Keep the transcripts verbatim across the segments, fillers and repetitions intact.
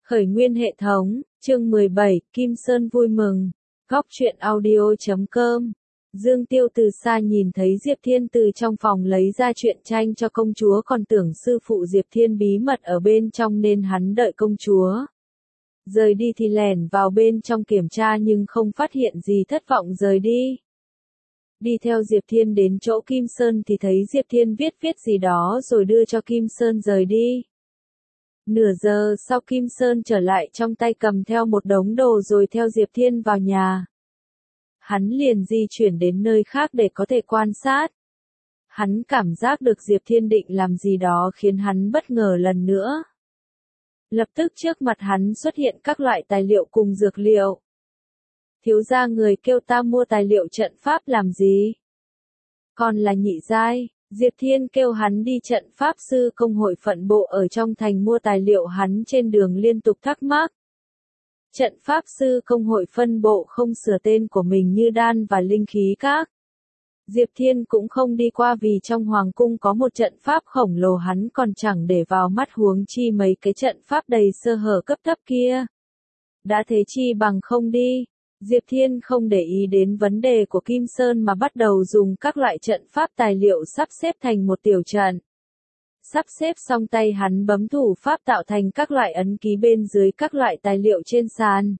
Khởi nguyên hệ thống, chương mười bảy, Kim Sơn vui mừng. Góc truyện audio chấm com. Dương Tiêu từ xa nhìn thấy Diệp Thiên từ trong phòng lấy ra truyện tranh cho công chúa, còn tưởng sư phụ Diệp Thiên bí mật ở bên trong nên hắn đợi công chúa rời đi thì lẻn vào bên trong kiểm tra nhưng không phát hiện gì, thất vọng rời đi. Đi theo Diệp Thiên đến chỗ Kim Sơn thì thấy Diệp Thiên viết viết gì đó rồi đưa cho Kim Sơn rời đi. Nửa giờ sau Kim Sơn trở lại trong tay cầm theo một đống đồ rồi theo Diệp Thiên vào nhà. Hắn liền di chuyển đến nơi khác để có thể quan sát. Hắn cảm giác được Diệp Thiên định làm gì đó khiến hắn bất ngờ lần nữa. Lập tức trước mặt hắn xuất hiện các loại tài liệu cùng dược liệu. Thiếu gia người kêu ta mua tài liệu trận pháp làm gì? Còn là nhị giai. Diệp Thiên kêu hắn đi trận pháp sư công hội phận bộ ở trong thành mua tài liệu, hắn trên đường liên tục thắc mắc. Trận pháp sư công hội phân bộ không sửa tên của mình như đan và linh khí các. Diệp Thiên cũng không đi qua vì trong hoàng cung có một trận pháp khổng lồ hắn còn chẳng để vào mắt, huống chi mấy cái trận pháp đầy sơ hở cấp thấp kia. Đã thế chi bằng không đi. Diệp Thiên không để ý đến vấn đề của Kim Sơn mà bắt đầu dùng các loại trận pháp tài liệu sắp xếp thành một tiểu trận. Sắp xếp xong tay hắn bấm thủ pháp tạo thành các loại ấn ký bên dưới các loại tài liệu trên sàn.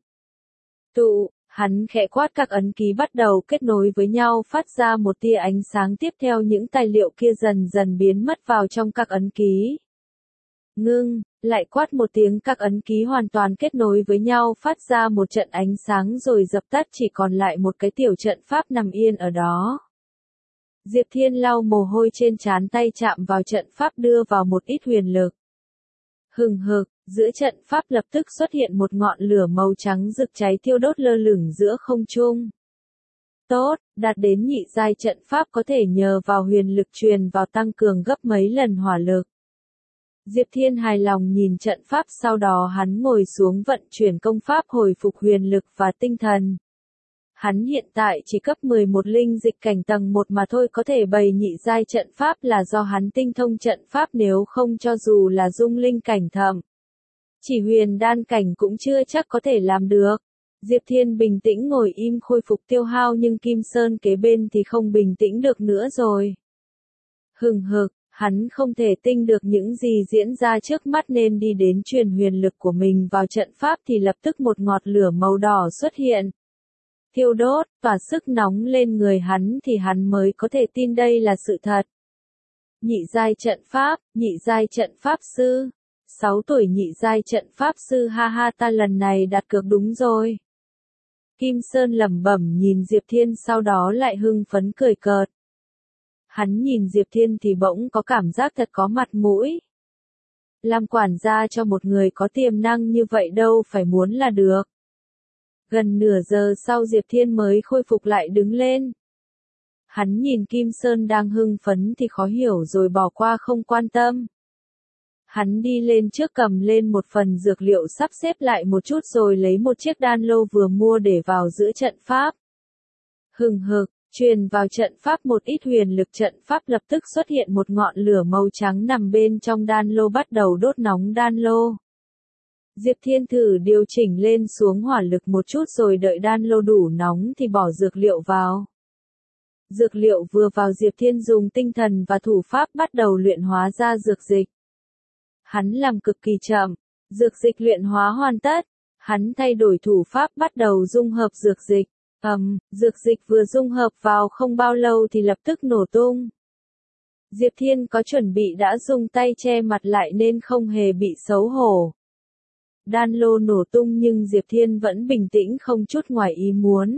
Tụ, hắn khẽ quát, các ấn ký bắt đầu kết nối với nhau phát ra một tia ánh sáng, tiếp theo những tài liệu kia dần dần biến mất vào trong các ấn ký. Ngưng, lại quát một tiếng, các ấn ký hoàn toàn kết nối với nhau phát ra một trận ánh sáng rồi dập tắt, chỉ còn lại một cái tiểu trận pháp nằm yên ở đó. Diệp Thiên lau mồ hôi trên trán, tay chạm vào trận pháp đưa vào một ít huyền lực. Hừng hực, giữa trận pháp lập tức xuất hiện một ngọn lửa màu trắng rực cháy thiêu đốt lơ lửng giữa không trung. Tốt, đạt đến nhị giai trận pháp có thể nhờ vào huyền lực truyền vào tăng cường gấp mấy lần hỏa lực. Diệp Thiên hài lòng nhìn trận pháp, sau đó hắn ngồi xuống vận chuyển công pháp hồi phục huyền lực và tinh thần. Hắn hiện tại chỉ cấp mười một linh dịch cảnh tầng một mà thôi, có thể bày nhị giai trận pháp là do hắn tinh thông trận pháp, nếu không cho dù là dung linh cảnh thậm chỉ huyền đan cảnh cũng chưa chắc có thể làm được. Diệp Thiên bình tĩnh ngồi im khôi phục tiêu hao, nhưng Kim Sơn kế bên thì không bình tĩnh được nữa rồi. Hừng hực. Hắn không thể tin được những gì diễn ra trước mắt nên đi đến truyền huyền lực của mình vào trận pháp thì lập tức một ngọn lửa màu đỏ xuất hiện. Thiêu đốt, tỏa sức nóng lên người hắn thì hắn mới có thể tin đây là sự thật. Nhị giai trận pháp, nhị giai trận pháp sư. sáu tuổi nhị giai trận pháp sư, ha ha, ta lần này đặt cược đúng rồi. Kim Sơn lẩm bẩm nhìn Diệp Thiên, sau đó lại hưng phấn cười cợt. Hắn nhìn Diệp Thiên thì bỗng có cảm giác thật có mặt mũi. Làm quản gia cho một người có tiềm năng như vậy đâu phải muốn là được. Gần nửa giờ sau Diệp Thiên mới khôi phục lại đứng lên. Hắn nhìn Kim Sơn đang hưng phấn thì khó hiểu rồi bỏ qua không quan tâm. Hắn đi lên trước cầm lên một phần dược liệu sắp xếp lại một chút rồi lấy một chiếc đan lô vừa mua để vào giữa trận pháp. Hừng hực. Truyền vào trận pháp một ít huyền lực, trận pháp lập tức xuất hiện một ngọn lửa màu trắng nằm bên trong đan lô bắt đầu đốt nóng đan lô. Diệp Thiên thử điều chỉnh lên xuống hỏa lực một chút rồi đợi đan lô đủ nóng thì bỏ dược liệu vào. Dược liệu vừa vào, Diệp Thiên dùng tinh thần và thủ pháp bắt đầu luyện hóa ra dược dịch. Hắn làm cực kỳ chậm, dược dịch luyện hóa hoàn tất, hắn thay đổi thủ pháp bắt đầu dung hợp dược dịch. Ầm, um, dược dịch vừa dung hợp vào không bao lâu thì lập tức nổ tung. Diệp Thiên có chuẩn bị đã dùng tay che mặt lại nên không hề bị xấu hổ. Đan lô nổ tung nhưng Diệp Thiên vẫn bình tĩnh không chút ngoài ý muốn.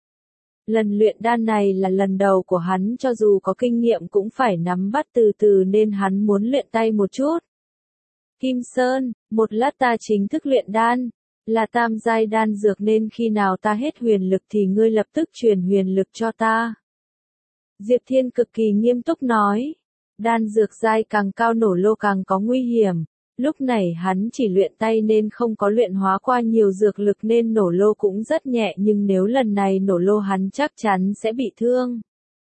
Lần luyện đan này là lần đầu của hắn, cho dù có kinh nghiệm cũng phải nắm bắt từ từ nên hắn muốn luyện tay một chút. Kim Sơn, một lát ta chính thức luyện đan. Là tam giai đan dược nên khi nào ta hết huyền lực thì ngươi lập tức truyền huyền lực cho ta. Diệp Thiên cực kỳ nghiêm túc nói. Đan dược giai càng cao nổ lô càng có nguy hiểm. Lúc này hắn chỉ luyện tay nên không có luyện hóa qua nhiều dược lực nên nổ lô cũng rất nhẹ, nhưng nếu lần này nổ lô hắn chắc chắn sẽ bị thương.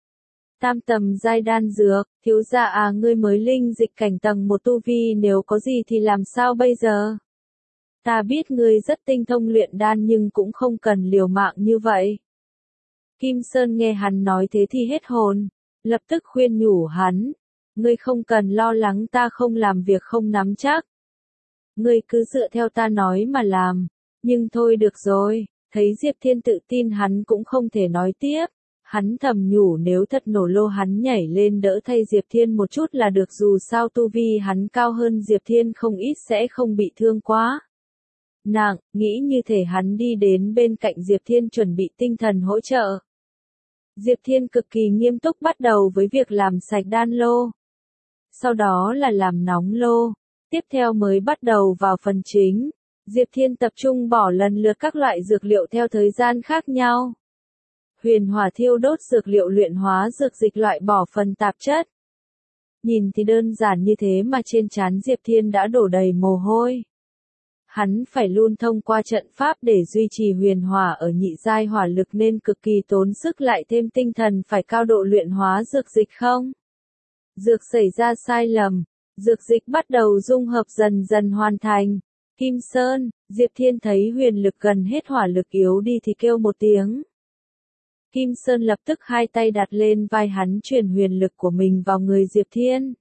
Tam tầm giai đan dược, thiếu gia à, ngươi mới linh dịch cảnh tầng một tu vi, nếu có gì thì làm sao bây giờ? Ta biết ngươi rất tinh thông luyện đan nhưng cũng không cần liều mạng như vậy. Kim Sơn nghe hắn nói thế thì hết hồn, lập tức khuyên nhủ hắn, ngươi không cần lo lắng, ta không làm việc không nắm chắc. Ngươi cứ dựa theo ta nói mà làm, nhưng thôi được rồi, thấy Diệp Thiên tự tin hắn cũng không thể nói tiếp. Hắn thầm nhủ nếu thật nổ lô hắn nhảy lên đỡ thay Diệp Thiên một chút là được, dù sao tu vi hắn cao hơn Diệp Thiên không ít sẽ không bị thương quá nặng, nghĩ như thể hắn đi đến bên cạnh Diệp Thiên chuẩn bị tinh thần hỗ trợ. Diệp Thiên cực kỳ nghiêm túc bắt đầu với việc làm sạch đan lô. Sau đó là làm nóng lô, tiếp theo mới bắt đầu vào phần chính. Diệp Thiên tập trung bỏ lần lượt các loại dược liệu theo thời gian khác nhau. Huyền hỏa thiêu đốt dược liệu, luyện hóa dược dịch, loại bỏ phần tạp chất. Nhìn thì đơn giản như thế mà trên trán Diệp Thiên đã đổ đầy mồ hôi. Hắn phải luôn thông qua trận pháp để duy trì huyền hỏa ở nhị giai hỏa lực nên cực kỳ tốn sức, lại thêm tinh thần phải cao độ luyện hóa dược dịch không. Dược xảy ra sai lầm, dược dịch bắt đầu dung hợp dần dần hoàn thành. Kim Sơn, Diệp Thiên thấy huyền lực gần hết, hỏa lực yếu đi thì kêu một tiếng. Kim Sơn lập tức hai tay đặt lên vai hắn, truyền huyền lực của mình vào người Diệp Thiên.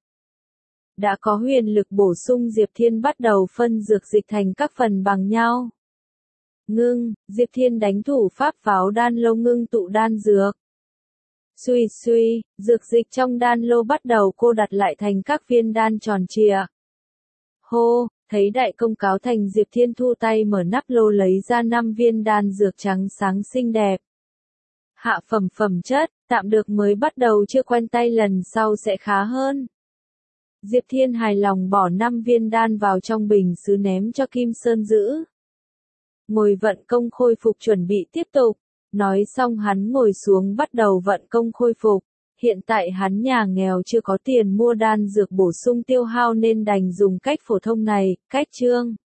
Đã có huyền lực bổ sung, Diệp Thiên bắt đầu phân dược dịch thành các phần bằng nhau. Ngưng, Diệp Thiên đánh thủ pháp pháo đan lô ngưng tụ đan dược. Suy suy, dược dịch trong đan lô bắt đầu cô đặt lại thành các viên đan tròn trịa. Hô, thấy đại công cáo thành, Diệp Thiên thu tay mở nắp lô lấy ra năm viên đan dược trắng sáng xinh đẹp. Hạ phẩm phẩm chất, tạm được, mới bắt đầu chưa quen tay, lần sau sẽ khá hơn. Diệp Thiên hài lòng bỏ năm viên đan vào trong bình sứ ném cho Kim Sơn giữ. Ngồi vận công khôi phục chuẩn bị tiếp tục. Nói xong hắn ngồi xuống bắt đầu vận công khôi phục. Hiện tại hắn nhà nghèo chưa có tiền mua đan dược bổ sung tiêu hao nên đành dùng cách phổ thông này, cách chương.